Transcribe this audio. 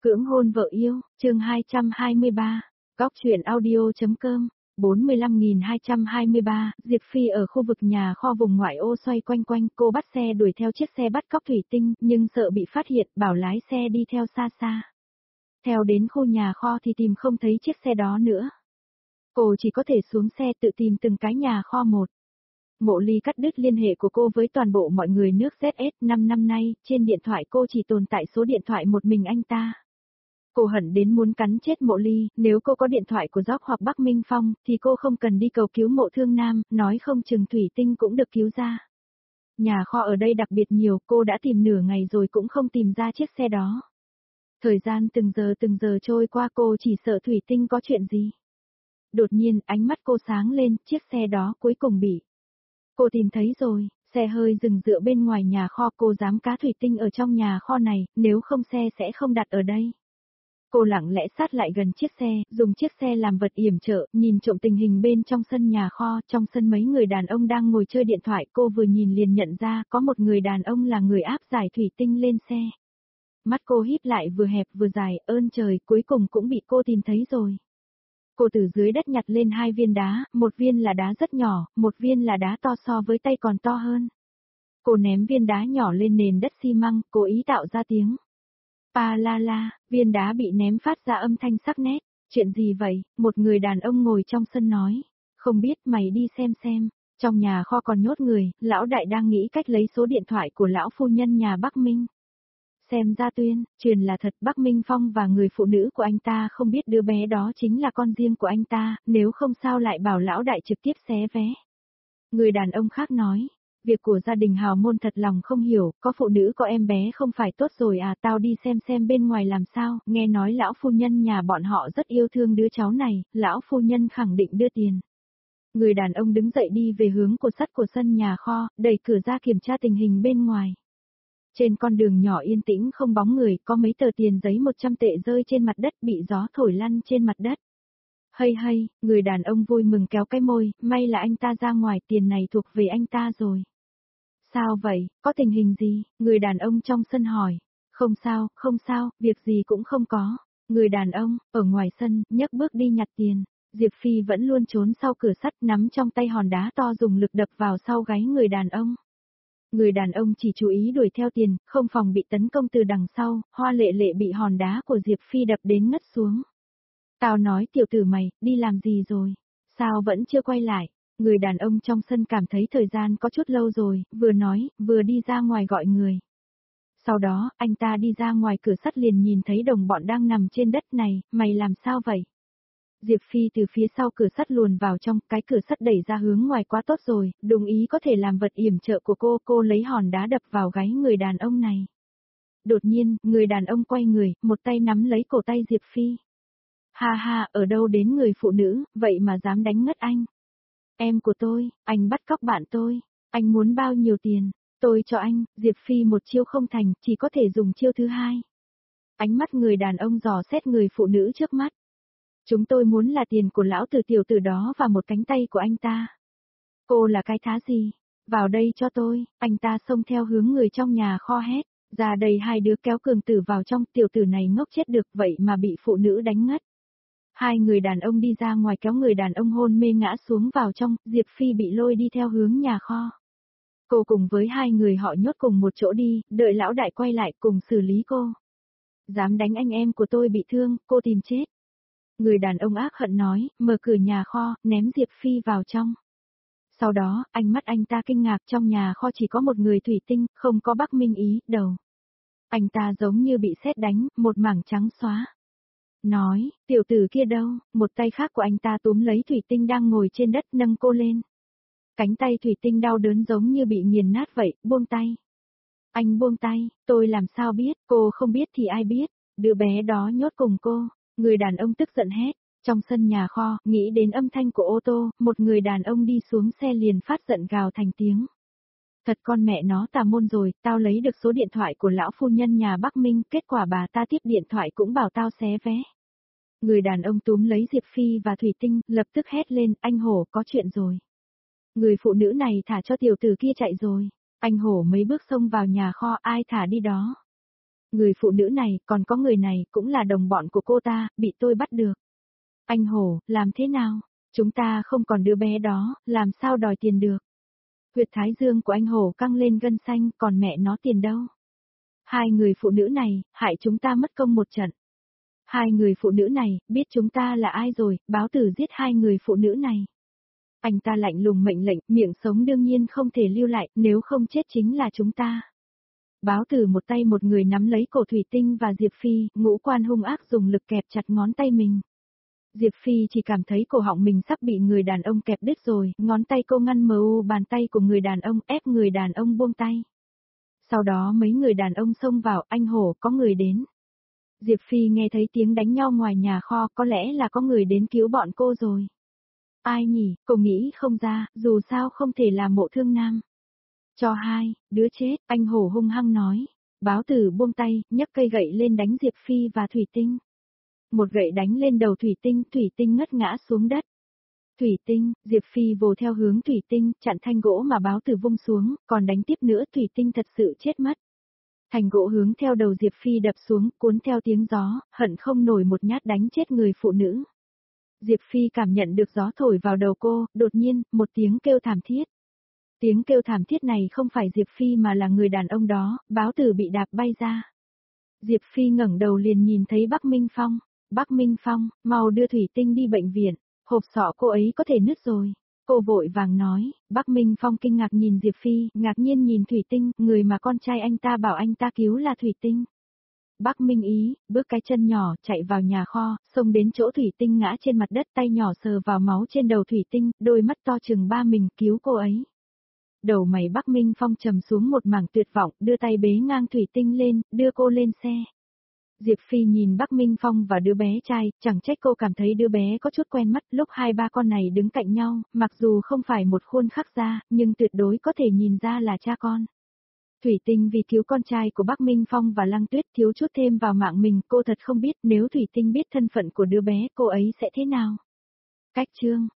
Cưỡng hôn vợ yêu, chương 223, góc truyện audio.com, 45.223, Diệp Phi ở khu vực nhà kho vùng ngoại ô xoay quanh quanh, cô bắt xe đuổi theo chiếc xe bắt cóc thủy tinh, nhưng sợ bị phát hiện, bảo lái xe đi theo xa xa. Theo đến khu nhà kho thì tìm không thấy chiếc xe đó nữa. Cô chỉ có thể xuống xe tự tìm từng cái nhà kho một. Mộ Ly cắt đứt liên hệ của cô với toàn bộ mọi người nước ZS 5 năm nay, trên điện thoại cô chỉ tồn tại số điện thoại một mình anh ta. Cô hận đến muốn cắn chết Mộ Ly, nếu cô có điện thoại của Gióc hoặc Bắc Minh Phong, thì cô không cần đi cầu cứu Mộ Thương Nam, nói không chừng thủy tinh cũng được cứu ra. Nhà kho ở đây đặc biệt nhiều, cô đã tìm nửa ngày rồi cũng không tìm ra chiếc xe đó. Thời gian từng giờ trôi qua cô chỉ sợ thủy tinh có chuyện gì. Đột nhiên ánh mắt cô sáng lên, chiếc xe đó cuối cùng bị. Cô tìm thấy rồi, xe hơi dừng dựa bên ngoài nhà kho, cô dám cá thủy tinh ở trong nhà kho này, nếu không xe sẽ không đặt ở đây. Cô lặng lẽ sát lại gần chiếc xe, dùng chiếc xe làm vật yểm trợ, nhìn trộm tình hình bên trong sân nhà kho, trong sân mấy người đàn ông đang ngồi chơi điện thoại, cô vừa nhìn liền nhận ra có một người đàn ông là người áp giải thủy tinh lên xe. Mắt cô híp lại vừa hẹp vừa dài, ơn trời, cuối cùng cũng bị cô tìm thấy rồi. Cô từ dưới đất nhặt lên 2 viên đá, một viên là đá rất nhỏ, một viên là đá to so với tay còn to hơn. Cô ném viên đá nhỏ lên nền đất xi măng, cố ý tạo ra tiếng. Pa la la, viên đá bị ném phát ra âm thanh sắc nét. Chuyện gì vậy? Một người đàn ông ngồi trong sân nói. Không biết, mày đi xem. Trong nhà kho còn nhốt người, lão đại đang nghĩ cách lấy số điện thoại của lão phu nhân nhà Bắc Minh. Xem ra truyền là thật, Bắc Minh Phong và người phụ nữ của anh ta không biết đứa bé đó chính là con riêng của anh ta, nếu không sao lại bảo lão đại trực tiếp xé vé. Người đàn ông khác nói, việc của gia đình hào môn thật lòng không hiểu, có phụ nữ có em bé không phải tốt rồi à, tao đi xem bên ngoài làm sao, nghe nói lão phu nhân nhà bọn họ rất yêu thương đứa cháu này, lão phu nhân khẳng định đưa tiền. Người đàn ông đứng dậy đi về hướng cột sắt của sân nhà kho, đẩy cửa ra kiểm tra tình hình bên ngoài. Trên con đường nhỏ yên tĩnh không bóng người, có mấy tờ tiền giấy 100 tệ rơi trên mặt đất bị gió thổi lăn trên mặt đất. Hay, người đàn ông vui mừng kéo cái môi, may là anh ta ra ngoài, tiền này thuộc về anh ta rồi. Sao vậy, có tình hình gì? Người đàn ông trong sân hỏi. Không sao, việc gì cũng không có. Người đàn ông, ở ngoài sân, nhấc bước đi nhặt tiền. Diệp Phi vẫn luôn trốn sau cửa sắt, nắm trong tay hòn đá to dùng lực đập vào sau gáy người đàn ông. Người đàn ông chỉ chú ý đuổi theo tiền, không phòng bị tấn công từ đằng sau, Hoa Lệ Lệ bị hòn đá của Diệp Phi đập đến ngất xuống. Tao nói tiểu tử mày, đi làm gì rồi? Sao vẫn chưa quay lại? Người đàn ông trong sân cảm thấy thời gian có chút lâu rồi, vừa nói, vừa đi ra ngoài gọi người. Sau đó, anh ta đi ra ngoài cửa sắt liền nhìn thấy đồng bọn đang nằm trên đất này, mày làm sao vậy? Diệp Phi từ phía sau cửa sắt luồn vào trong, cái cửa sắt đẩy ra hướng ngoài quá tốt rồi, đồng ý có thể làm vật yểm trợ của cô lấy hòn đá đập vào gáy người đàn ông này. Đột nhiên, người đàn ông quay người, một tay nắm lấy cổ tay Diệp Phi. Ha, ở đâu đến người phụ nữ, vậy mà dám đánh ngất anh. Em của tôi, anh bắt cóc bạn tôi, anh muốn bao nhiêu tiền, tôi cho anh, Diệp Phi một chiêu không thành, chỉ có thể dùng chiêu thứ hai. Ánh mắt người đàn ông dò xét người phụ nữ trước mắt. Chúng tôi muốn là tiền của lão tử tiểu tử đó và một cánh tay của anh ta. Cô là cái thá gì? Vào đây cho tôi, anh ta xông theo hướng người trong nhà kho hét. Ra đây 2 đứa kéo cường tử vào trong, tiểu tử này ngốc chết được vậy mà bị phụ nữ đánh ngất. 2 người đàn ông đi ra ngoài kéo người đàn ông hôn mê ngã xuống vào trong, Diệp Phi bị lôi đi theo hướng nhà kho. Cô cùng với 2 người họ nhốt cùng một chỗ đi, đợi lão đại quay lại cùng xử lý cô. Dám đánh anh em của tôi bị thương, cô tìm chết. Người đàn ông ác hận nói, mở cửa nhà kho, ném Diệp Phi vào trong. Sau đó, ánh mắt anh ta kinh ngạc, trong nhà kho chỉ có một người thủy tinh, không có Bắc Minh Ý, đầu. Anh ta giống như bị sét đánh, một mảng trắng xóa. Nói, tiểu tử kia đâu, một tay khác của anh ta túm lấy thủy tinh đang ngồi trên đất nâng cô lên. Cánh tay thủy tinh đau đớn giống như bị nghiền nát vậy, buông tay. Anh buông tay, tôi làm sao biết, cô không biết thì ai biết, đứa bé đó nhốt cùng cô. Người đàn ông tức giận hét, trong sân nhà kho, nghĩ đến âm thanh của ô tô, một người đàn ông đi xuống xe liền phát giận gào thành tiếng. Thật con mẹ nó tà môn rồi, tao lấy được số điện thoại của lão phu nhân nhà Bắc Minh, kết quả bà ta tiếp điện thoại cũng bảo tao xé vé. Người đàn ông túm lấy Diệp Phi và thủy tinh, lập tức hét lên, anh Hổ có chuyện rồi. Người phụ nữ này thả cho tiểu tử kia chạy rồi, anh Hổ mấy bước xông vào nhà kho, ai thả đi đó. Người phụ nữ này, còn có người này, cũng là đồng bọn của cô ta, bị tôi bắt được. Anh Hổ, làm thế nào? Chúng ta không còn đứa bé đó, làm sao đòi tiền được? Huyệt thái dương của anh Hổ căng lên gân xanh, còn mẹ nó tiền đâu? Hai người phụ nữ này, hại chúng ta mất công một trận. Hai người phụ nữ này, biết chúng ta là ai rồi, báo tử giết hai người phụ nữ này. Anh ta lạnh lùng mệnh lệnh, miệng sống đương nhiên không thể lưu lại, nếu không chết chính là chúng ta. Báo tử một tay một người nắm lấy cổ Thủy Tinh và Diệp Phi, ngũ quan hung ác dùng lực kẹp chặt ngón tay mình. Diệp Phi chỉ cảm thấy cổ họng mình sắp bị người đàn ông kẹp đứt rồi, ngón tay cô ngăn mờ bàn tay của người đàn ông, ép người đàn ông buông tay. Sau đó mấy người đàn ông xông vào, anh Hổ, có người đến. Diệp Phi nghe thấy tiếng đánh nhau ngoài nhà kho, có lẽ là có người đến cứu bọn cô rồi. Ai nhỉ, cô nghĩ không ra, dù sao không thể làm Mộ Thương Nam. Cho hai, đứa chết, anh Hổ hung hăng nói. Báo tử buông tay, nhấc cây gậy lên đánh Diệp Phi và Thủy Tinh. Một gậy đánh lên đầu Thủy Tinh ngất ngã xuống đất. Thủy Tinh, Diệp Phi vồ theo hướng Thủy Tinh, chặn thanh gỗ mà báo tử vung xuống, còn đánh tiếp nữa Thủy Tinh thật sự chết mất. Thành gỗ hướng theo đầu Diệp Phi đập xuống, cuốn theo tiếng gió, hận không nổi một nhát đánh chết người phụ nữ. Diệp Phi cảm nhận được gió thổi vào đầu cô, đột nhiên, một tiếng kêu thảm thiết. Tiếng kêu thảm thiết này không phải Diệp Phi mà là người đàn ông đó, báo tử bị đạp bay ra. Diệp Phi ngẩng đầu liền nhìn thấy Bắc Minh Phong. Bắc Minh Phong, mau đưa Thủy Tinh đi bệnh viện, hộp sọ cô ấy có thể nứt rồi. Cô vội vàng nói, Bắc Minh Phong kinh ngạc nhìn Diệp Phi, ngạc nhiên nhìn Thủy Tinh, người mà con trai anh ta bảo anh ta cứu là Thủy Tinh. Bắc Minh Ý, bước cái chân nhỏ, chạy vào nhà kho, xông đến chỗ Thủy Tinh ngã trên mặt đất, tay nhỏ sờ vào máu trên đầu Thủy Tinh, đôi mắt to chừng ba mình, cứu cô ấy. Đầu mày Bắc Minh Phong trầm xuống một mảng tuyệt vọng, đưa tay bế ngang Thủy Tinh lên, đưa cô lên xe. Diệp Phi nhìn Bắc Minh Phong và đứa bé trai, chẳng trách cô cảm thấy đứa bé có chút quen mắt, lúc hai ba con này đứng cạnh nhau, mặc dù không phải một khuôn khắc ra, nhưng tuyệt đối có thể nhìn ra là cha con. Thủy Tinh vì cứu con trai của Bắc Minh Phong và Lăng Tuyết thiếu chút thêm vào mạng mình, cô thật không biết nếu Thủy Tinh biết thân phận của đứa bé cô ấy sẽ thế nào. Cách chương